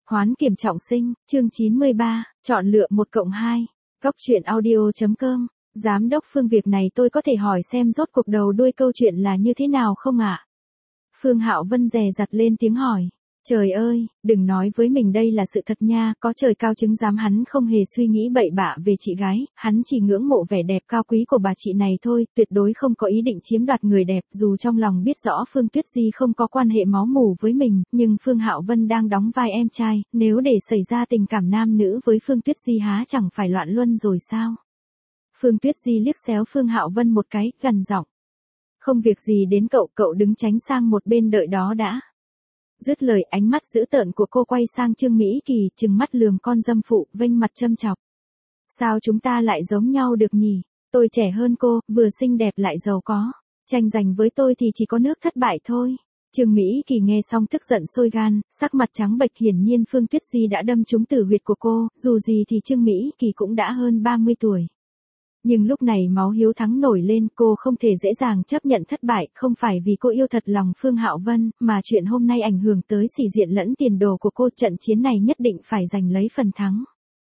Hoán kiểm trọng sinh, chương 93, chọn lựa 1+2. Góc truyện audio.com. Giám đốc Phương, việc này tôi có thể hỏi xem rốt cuộc đầu đuôi câu chuyện là như thế nào không ạ? Phương Hạo Vân dè dặt lên tiếng hỏi. Trời ơi, đừng nói với mình đây là sự thật nha, có trời cao chứng giám hắn không hề suy nghĩ bậy bạ về chị gái, hắn chỉ ngưỡng mộ vẻ đẹp cao quý của bà chị này thôi, tuyệt đối không có ý định chiếm đoạt người đẹp, dù trong lòng biết rõ Phương Tuyết Di không có quan hệ máu mủ với mình, nhưng Phương Hạo Vân đang đóng vai em trai, nếu để xảy ra tình cảm nam nữ với Phương Tuyết Di há chẳng phải loạn luân rồi sao? Phương Tuyết Di liếc xéo Phương Hạo Vân một cái, gằn giọng. Không việc gì đến cậu, cậu đứng tránh sang một bên đợi đó đã. Dứt lời, ánh mắt dữ tợn của cô quay sang Trương Mỹ Kỳ, trừng mắt lườm con dâm phụ, vênh mặt châm chọc. Sao chúng ta lại giống nhau được nhỉ? Tôi trẻ hơn cô, vừa xinh đẹp lại giàu có. Tranh giành với tôi thì chỉ có nước thất bại thôi. Trương Mỹ Kỳ nghe xong tức giận sôi gan, sắc mặt trắng bệch, hiển nhiên Phương Tuyết Di đã đâm trúng tử huyệt của cô, dù gì thì Trương Mỹ Kỳ cũng đã hơn 30 tuổi. Nhưng lúc này máu hiếu thắng nổi lên, cô không thể dễ dàng chấp nhận thất bại, không phải vì cô yêu thật lòng Phương Hạo Vân, mà chuyện hôm nay ảnh hưởng tới sĩ diện lẫn tiền đồ của cô, trận chiến này nhất định phải giành lấy phần thắng.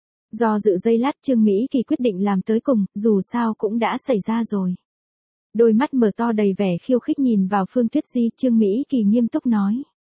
Do dự giây lát, Trương Mỹ Kỳ quyết định làm tới cùng, dù sao cũng đã xảy ra rồi. Đôi mắt mở to đầy vẻ khiêu khích nhìn vào Phương Tuyết Di, Trương Mỹ Kỳ nghiêm túc nói.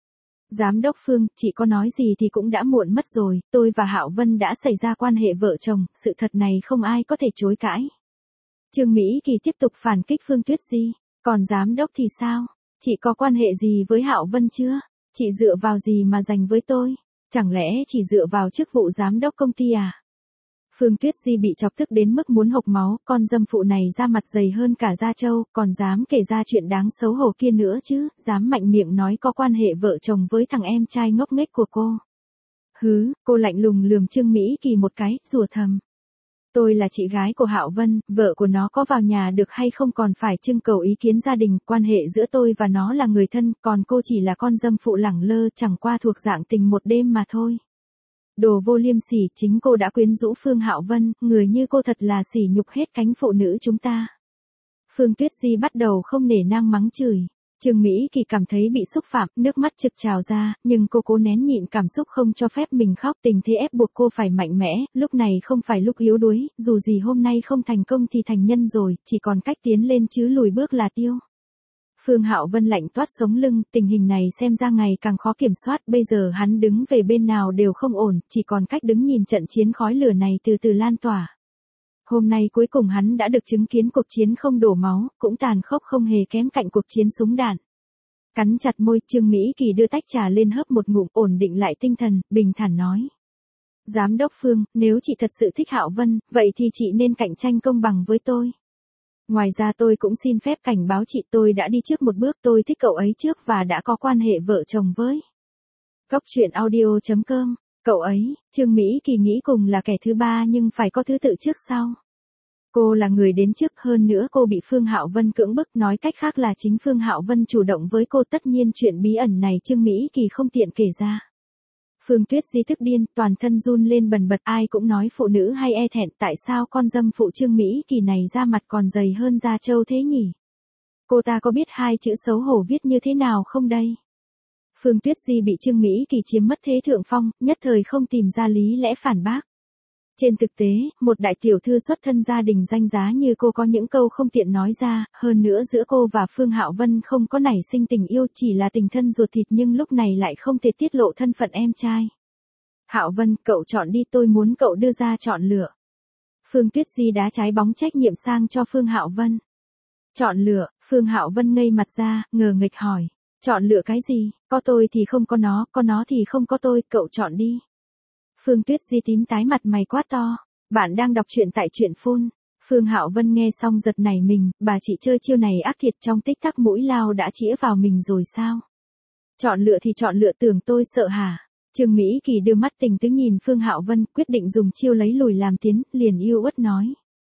Giám đốc Phương, chị có nói gì thì cũng đã muộn mất rồi, tôi và Hạo Vân đã xảy ra quan hệ vợ chồng, sự thật này không ai có thể chối cãi. Trương Mỹ Kỳ tiếp tục phản kích Phương Tuyết Di, còn giám đốc thì sao? Chị có quan hệ gì với Hạo Vân chưa? Chị dựa vào gì mà giành với tôi? Chẳng lẽ chỉ dựa vào chức vụ giám đốc công ty à? Phương Tuyết Di bị chọc tức đến mức muốn hộc máu, con dâm phụ này da mặt dày hơn cả da trâu, còn dám kể ra chuyện đáng xấu hổ kia nữa chứ, dám mạnh miệng nói có quan hệ vợ chồng với thằng em trai ngốc nghếch của cô. Hứ, cô lạnh lùng lườm Trương Mỹ Kỳ một cái, rủa thầm. Tôi là chị gái của Hạo Vân, vợ của nó có vào nhà được hay không còn phải trưng cầu ý kiến gia đình, quan hệ giữa tôi và nó là người thân, còn cô chỉ là con dâm phụ lẳng lơ, chẳng qua thuộc dạng tình một đêm mà thôi. Đồ vô liêm sỉ, chính cô đã quyến rũ Phương Hạo Vân, người như cô thật là sỉ nhục hết cánh phụ nữ chúng ta. Phương Tuyết Di bắt đầu không nể nang mắng chửi. Trương Mỹ Kỳ cảm thấy bị xúc phạm, nước mắt trực trào ra, nhưng cô cố nén nhịn cảm xúc không cho phép mình khóc, tình thế ép buộc cô phải mạnh mẽ, lúc này không phải lúc yếu đuối, dù gì hôm nay không thành công thì thành nhân rồi, chỉ còn cách tiến lên chứ lùi bước là tiêu. Phương Hạo Vân lạnh toát sống lưng, tình hình này xem ra ngày càng khó kiểm soát, bây giờ hắn đứng về bên nào đều không ổn, chỉ còn cách đứng nhìn trận chiến khói lửa này từ từ lan tỏa. Hôm nay cuối cùng hắn đã được chứng kiến cuộc chiến không đổ máu, cũng tàn khốc không hề kém cạnh cuộc chiến súng đạn. Cắn chặt môi, Trương Mỹ Kỳ đưa tách trà lên hớp một ngụm, ổn định lại tinh thần, bình thản nói. Giám đốc Phương, nếu chị thật sự thích Hạo Vân, vậy thì chị nên cạnh tranh công bằng với tôi. Ngoài ra tôi cũng xin phép cảnh báo chị, tôi đã đi trước một bước, tôi thích cậu ấy trước và đã có quan hệ vợ chồng với. Góc truyện audio.com. Cậu ấy, Trương Mỹ Kỳ nghĩ cùng là kẻ thứ ba nhưng phải có thứ tự trước sau. Cô là người đến trước, hơn nữa cô bị Phương Hạo Vân cưỡng bức, nói cách khác là chính Phương Hạo Vân chủ động với cô, tất nhiên chuyện bí ẩn này Trương Mỹ Kỳ không tiện kể ra. Phương Tuyết Di tức điên, toàn thân run lên bần bật, ai cũng nói phụ nữ hay e thẹn, tại sao con dâm phụ Trương Mỹ Kỳ này da mặt còn dày hơn da trâu thế nhỉ? Cô ta có biết hai chữ xấu hổ viết như thế nào không đây? Phương Tuyết Di bị Trương Mỹ Kỳ chiếm mất thế thượng phong, nhất thời không tìm ra lý lẽ phản bác. Trên thực tế, một đại tiểu thư xuất thân gia đình danh giá như cô có những câu không tiện nói ra, hơn nữa giữa cô và Phương Hạo Vân không có nảy sinh tình yêu, chỉ là tình thân ruột thịt, nhưng lúc này lại không thể tiết lộ thân phận em trai. Hạo Vân, cậu chọn đi, tôi muốn cậu đưa ra chọn lựa. Phương Tuyết Di đá trái bóng trách nhiệm sang cho Phương Hạo Vân. Chọn lựa, Phương Hạo Vân ngây mặt ra, ngờ nghịch hỏi. Chọn lựa cái gì, có tôi thì không có nó thì không có tôi, cậu chọn đi. Phương Tuyết Di tím tái mặt mày quát to. Bạn đang đọc truyện tại truyện phun. Phương Hạo Vân nghe xong giật nảy mình, bà chị chơi chiêu này ác thiệt, trong tích tắc mũi lao đã chĩa vào mình rồi sao? Chọn lựa thì chọn lựa, tưởng tôi sợ hả? Trương Mỹ Kỳ đưa mắt tình tứ nhìn Phương Hạo Vân, quyết định dùng chiêu lấy lùi làm tiến, liền yêu uất nói.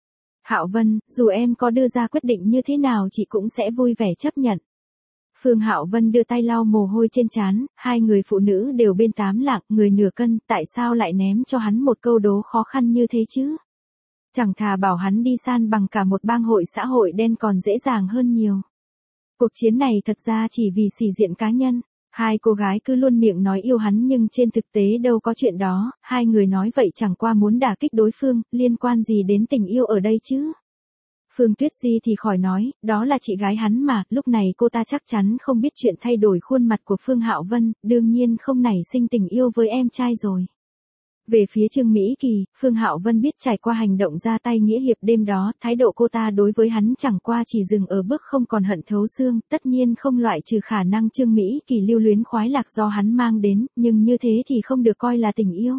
Hạo Vân, dù em có đưa ra quyết định như thế nào chị cũng sẽ vui vẻ chấp nhận. Phương Hạo Vân đưa tay lau mồ hôi trên trán, hai người phụ nữ đều bên 8 lạng, người nửa cân, tại sao lại ném cho hắn một câu đố khó khăn như thế chứ? Chẳng thà bảo hắn đi san bằng cả một bang hội xã hội đen còn dễ dàng hơn nhiều. Cuộc chiến này thật ra chỉ vì sĩ diện cá nhân. Hai cô gái cứ luôn miệng nói yêu hắn nhưng trên thực tế đâu có chuyện đó, hai người nói vậy chẳng qua muốn đả kích đối phương, liên quan gì đến tình yêu ở đây chứ. Phương Tuyết Di thì khỏi nói, đó là chị gái hắn mà, lúc này cô ta chắc chắn không biết chuyện thay đổi khuôn mặt của Phương Hạo Vân, đương nhiên không nảy sinh tình yêu với em trai rồi. Về phía Trương Mỹ Kỳ, Phương Hạo Vân biết trải qua hành động ra tay nghĩa hiệp đêm đó, thái độ cô ta đối với hắn chẳng qua chỉ dừng ở bước không còn hận thấu xương, tất nhiên không loại trừ khả năng Trương Mỹ Kỳ lưu luyến khoái lạc do hắn mang đến, nhưng như thế thì không được coi là tình yêu.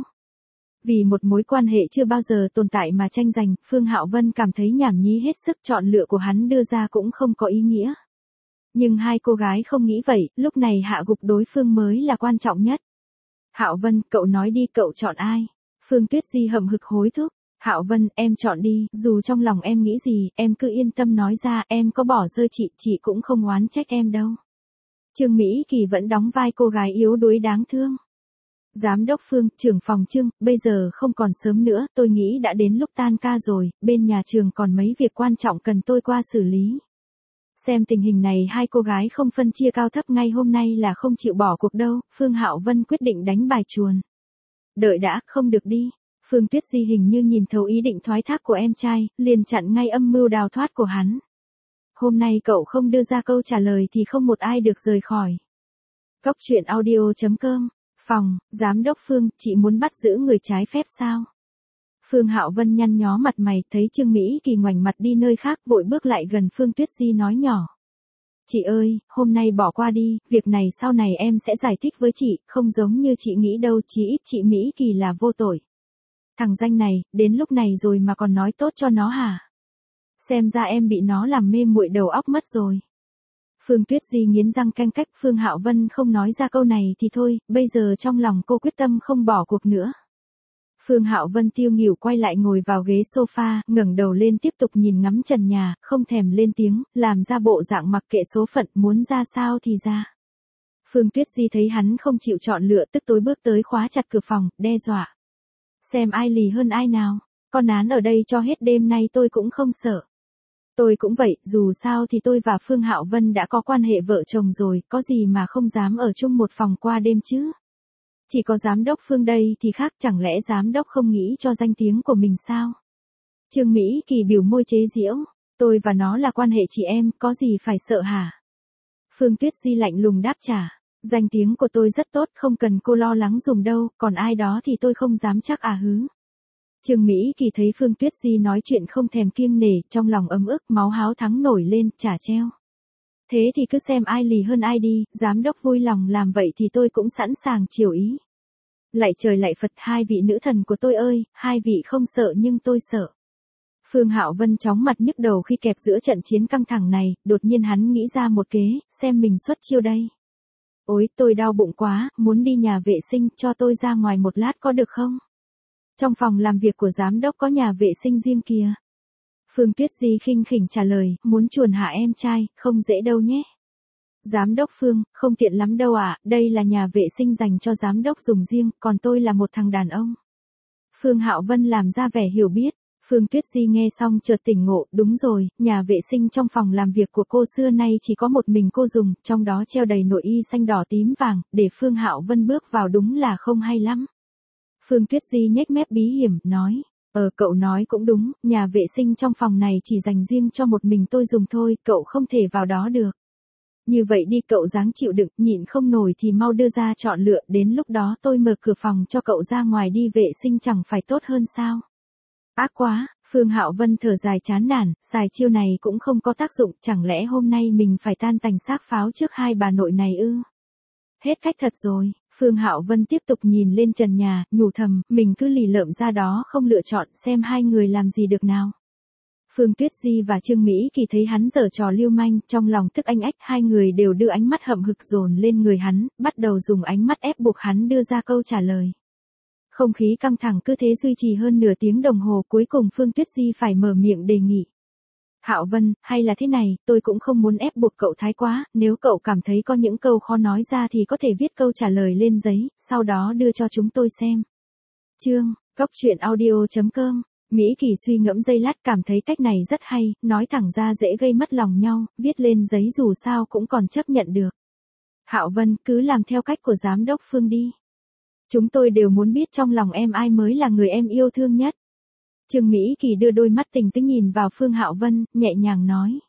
Vì một mối quan hệ chưa bao giờ tồn tại mà tranh giành, Phương Hạo Vân cảm thấy nhảm nhí hết sức, chọn lựa của hắn đưa ra cũng không có ý nghĩa. Nhưng hai cô gái không nghĩ vậy, lúc này hạ gục đối phương mới là quan trọng nhất. Hạo Vân, cậu nói đi, cậu chọn ai? Phương Tuyết Di hậm hực hối thúc. Hạo Vân, em chọn đi, dù trong lòng em nghĩ gì, em cứ yên tâm nói ra, em có bỏ rơi chị cũng không oán trách em đâu. Trương Mỹ Kỳ vẫn đóng vai cô gái yếu đuối đáng thương. Giám đốc Phương, trưởng phòng Trương, bây giờ không còn sớm nữa, tôi nghĩ đã đến lúc tan ca rồi, bên nhà trường còn mấy việc quan trọng cần tôi qua xử lý. Xem tình hình này hai cô gái không phân chia cao thấp ngay hôm nay là không chịu bỏ cuộc đâu, Phương Hạo Vân quyết định đánh bài chuồn. Đợi đã, không được đi. Phương Tuyết Di hình như nhìn thấu ý định thoái thác của em trai, liền chặn ngay âm mưu đào thoát của hắn. Hôm nay cậu không đưa ra câu trả lời thì không một ai được rời khỏi. Cóc truyện audio.com. Phòng, giám đốc Phương, chị muốn bắt giữ người trái phép sao? Phương Hạo Vân nhăn nhó mặt mày, thấy Trương Mỹ Kỳ ngoảnh mặt đi nơi khác, vội bước lại gần Phương Tuyết Di nói nhỏ. Chị ơi, hôm nay bỏ qua đi, việc này sau này em sẽ giải thích với chị, không giống như chị nghĩ đâu, chí ít chị Mỹ Kỳ là vô tội. Thằng danh này, đến lúc này rồi mà còn nói tốt cho nó hả? Xem ra em bị nó làm mê muội đầu óc mất rồi. Phương Tuyết Di nghiến răng canh cách, Phương Hạo Vân không nói ra câu này thì thôi, bây giờ trong lòng cô quyết tâm không bỏ cuộc nữa. Phương Hạo Vân tiêu nghỉu quay lại ngồi vào ghế sofa, ngẩng đầu lên tiếp tục nhìn ngắm trần nhà, không thèm lên tiếng, làm ra bộ dạng mặc kệ số phận, muốn ra sao thì ra. Phương Tuyết Di thấy hắn không chịu chọn lựa, tức tối bước tới khóa chặt cửa phòng, đe dọa. Xem ai lì hơn ai nào, con án ở đây cho hết đêm nay tôi cũng không sợ. Tôi cũng vậy, dù sao thì tôi và Phương Hạo Vân đã có quan hệ vợ chồng rồi, có gì mà không dám ở chung một phòng qua đêm chứ. Chỉ có giám đốc Phương đây thì khác, chẳng lẽ giám đốc không nghĩ cho danh tiếng của mình sao? Trương Mỹ Kỳ biểu môi chế giễu, tôi và nó là quan hệ chị em, có gì phải sợ hả? Phương Tuyết Di lạnh lùng đáp trả, danh tiếng của tôi rất tốt, không cần cô lo lắng dùm đâu, còn ai đó thì tôi không dám chắc à hứ. Trương Mỹ Kỳ thấy Phương Tuyết Di nói chuyện không thèm kiêng nể, trong lòng ấm ức, máu háo thắng nổi lên, chả treo. Thế thì cứ xem ai lì hơn ai đi, giám đốc vui lòng làm vậy thì tôi cũng sẵn sàng chiều ý. Lạy trời lạy Phật, hai vị nữ thần của tôi ơi, hai vị không sợ nhưng tôi sợ. Phương Hạo Vân chóng mặt nhức đầu khi kẹp giữa trận chiến căng thẳng này, đột nhiên hắn nghĩ ra một kế, xem mình xuất chiêu đây. Ôi, tôi đau bụng quá, muốn đi nhà vệ sinh, cho tôi ra ngoài một lát có được không? Trong phòng làm việc của giám đốc có nhà vệ sinh riêng kìa. Phương Tuyết Di khinh khỉnh trả lời, muốn chuồn hả em trai, không dễ đâu nhé. Giám đốc Phương, không tiện lắm đâu ạ, đây là nhà vệ sinh dành cho giám đốc dùng riêng, còn tôi là một thằng đàn ông. Phương Hạo Vân làm ra vẻ hiểu biết, Phương Tuyết Di nghe xong chợt tỉnh ngộ, đúng rồi, nhà vệ sinh trong phòng làm việc của cô xưa nay chỉ có một mình cô dùng, trong đó treo đầy nội y xanh đỏ tím vàng, để Phương Hạo Vân bước vào đúng là không hay lắm. Phương Tuyết Di nhếch mép bí hiểm, nói, cậu nói cũng đúng, nhà vệ sinh trong phòng này chỉ dành riêng cho một mình tôi dùng thôi, cậu không thể vào đó được. Như vậy đi, cậu dáng chịu đựng, nhịn không nổi thì mau đưa ra chọn lựa, đến lúc đó tôi mở cửa phòng cho cậu ra ngoài đi vệ sinh chẳng phải tốt hơn sao? Ác quá, Phương Hạo Vân thở dài chán nản, xài chiêu này cũng không có tác dụng, chẳng lẽ hôm nay mình phải tan tành xác pháo trước hai bà nội này ư? Hết cách thật rồi. Phương Hạo Vân tiếp tục nhìn lên trần nhà, nhủ thầm, mình cứ lì lợm ra đó không lựa chọn, xem hai người làm gì được nào. Phương Tuyết Di và Trương Mỹ Kỳ thấy hắn giở trò lưu manh, trong lòng tức anh ách, hai người đều đưa ánh mắt hậm hực dồn lên người hắn, bắt đầu dùng ánh mắt ép buộc hắn đưa ra câu trả lời. Không khí căng thẳng cứ thế duy trì hơn nửa tiếng đồng hồ, cuối cùng Phương Tuyết Di phải mở miệng đề nghị. Hạo Vân, hay là thế này, tôi cũng không muốn ép buộc cậu thái quá, nếu cậu cảm thấy có những câu khó nói ra thì có thể viết câu trả lời lên giấy, sau đó đưa cho chúng tôi xem. Cóc truyện audio.com. Mỹ Kỳ suy ngẫm giây lát, cảm thấy cách này rất hay, nói thẳng ra dễ gây mất lòng nhau, viết lên giấy dù sao cũng còn chấp nhận được. Hạo Vân, cứ làm theo cách của giám đốc Phương đi. Chúng tôi đều muốn biết trong lòng em ai mới là người em yêu thương nhất. Trương Mỹ Kỳ đưa đôi mắt tình tứ nhìn vào Phương Hạo Vân, nhẹ nhàng nói.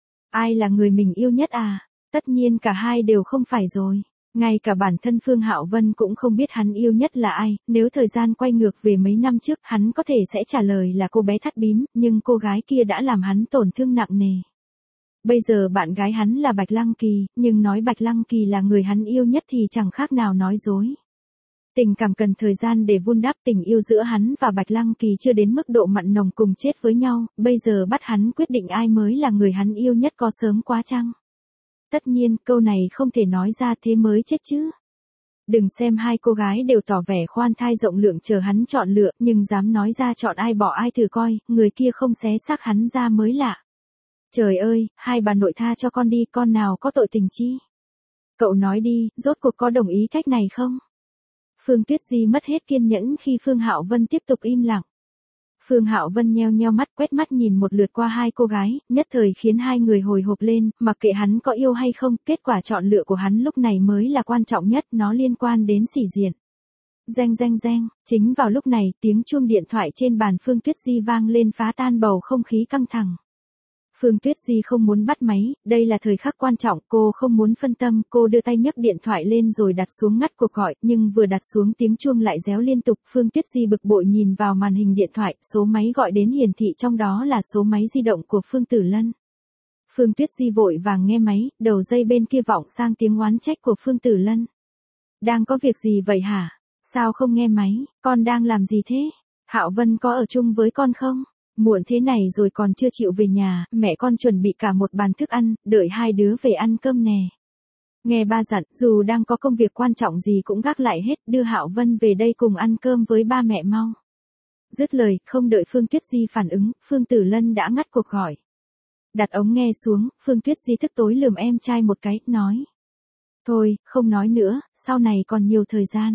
Ai là người mình yêu nhất à? Tất nhiên cả hai đều không phải rồi. Ngay cả bản thân Phương Hạo Vân cũng không biết hắn yêu nhất là ai, nếu thời gian quay ngược về mấy năm trước hắn có thể sẽ trả lời là cô bé thắt bím, nhưng cô gái kia đã làm hắn tổn thương nặng nề. Bây giờ bạn gái hắn là Bạch Lăng Kỳ, nhưng nói Bạch Lăng Kỳ là người hắn yêu nhất thì chẳng khác nào nói dối. Tình cảm cần thời gian để vun đắp, tình yêu giữa hắn và Bạch Lăng Kỳ chưa đến mức độ mặn nồng cùng chết với nhau, bây giờ bắt hắn quyết định ai mới là người hắn yêu nhất có sớm quá chăng? Tất nhiên, câu này không thể nói ra thế mới chết chứ. Đừng xem hai cô gái đều tỏ vẻ khoan thai rộng lượng chờ hắn chọn lựa, nhưng dám nói ra chọn ai bỏ ai thử coi, người kia không xé xác hắn ra mới lạ. Trời ơi, hai bà nội tha cho con đi, con nào có tội tình chi? Cậu nói đi, rốt cuộc có đồng ý cách này không? Phương Tuyết Di mất hết kiên nhẫn khi Phương Hạo Vân tiếp tục im lặng. Phương Hạo Vân nheo nheo mắt quét mắt nhìn một lượt qua hai cô gái, nhất thời khiến hai người hồi hộp lên, mặc kệ hắn có yêu hay không, kết quả chọn lựa của hắn lúc này mới là quan trọng nhất, nó liên quan đến sĩ diện. Reng reng reng, chính vào lúc này, tiếng chuông điện thoại trên bàn Phương Tuyết Di vang lên phá tan bầu không khí căng thẳng. Phương Tuyết Di không muốn bắt máy, đây là thời khắc quan trọng, cô không muốn phân tâm, cô đưa tay nhấc điện thoại lên rồi đặt xuống ngắt cuộc gọi, nhưng vừa đặt xuống tiếng chuông lại réo liên tục, Phương Tuyết Di bực bội nhìn vào màn hình điện thoại, số máy gọi đến hiển thị trong đó là số máy di động của Phương Tử Lân. Phương Tuyết Di vội vàng nghe máy, đầu dây bên kia vọng sang tiếng oán trách của Phương Tử Lân. Đang có việc gì vậy hả? Sao không nghe máy, con đang làm gì thế? Hạo Vân có ở chung với con không? Muộn thế này rồi còn chưa chịu về nhà, mẹ con chuẩn bị cả một bàn thức ăn, đợi hai đứa về ăn cơm nè. Nghe ba dặn, dù đang có công việc quan trọng gì cũng gác lại hết, đưa Hạo Vân về đây cùng ăn cơm với ba mẹ mau. Dứt lời, không đợi Phương Tuyết Di phản ứng, Phương Tử Lân đã ngắt cuộc gọi. Đặt ống nghe xuống, Phương Tuyết Di tức tối lườm em trai một cái, nói. Thôi, không nói nữa, sau này còn nhiều thời gian.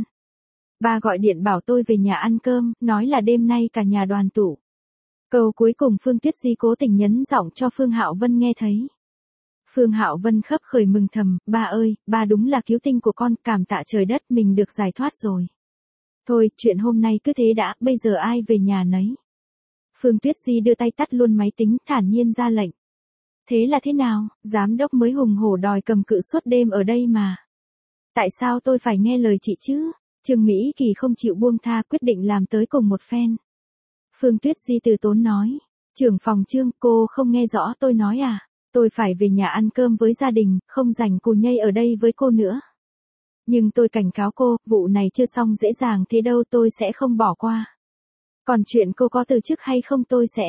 Ba gọi điện bảo tôi về nhà ăn cơm, nói là đêm nay cả nhà đoàn tụ. Câu cuối cùng Phương Tuyết Di cố tình nhấn giọng cho Phương Hạo Vân nghe thấy. Phương Hạo Vân khấp khởi mừng thầm, ba ơi, ba đúng là cứu tinh của con, cảm tạ trời đất mình được giải thoát rồi. Thôi, chuyện hôm nay cứ thế đã, bây giờ ai về nhà nấy. Phương Tuyết Di đưa tay tắt luôn máy tính, thản nhiên ra lệnh. Thế là thế nào, giám đốc mới hùng hổ đòi cầm cự suốt đêm ở đây mà. Tại sao tôi phải nghe lời chị chứ? Trương Mỹ Kỳ không chịu buông tha, quyết định làm tới cùng một phen. Phương Tuyết Di từ tốn nói, trưởng phòng Trương, cô không nghe rõ tôi nói à, tôi phải về nhà ăn cơm với gia đình, không rảnh cù nhây ở đây với cô nữa. Nhưng tôi cảnh cáo cô, vụ này chưa xong dễ dàng thế đâu, tôi sẽ không bỏ qua. Còn chuyện cô có từ chức hay không tôi sẽ,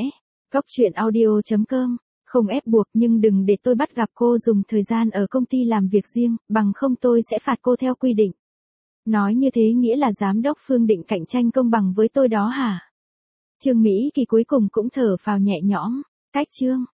gocchuyenaudio.com, không ép buộc nhưng đừng để tôi bắt gặp cô dùng thời gian ở công ty làm việc riêng, bằng không tôi sẽ phạt cô theo quy định. Nói như thế nghĩa là giám đốc Phương định cạnh tranh công bằng với tôi đó hả? Trương Mỹ Kỳ cuối cùng cũng thở phào nhẹ nhõm, cách Trương.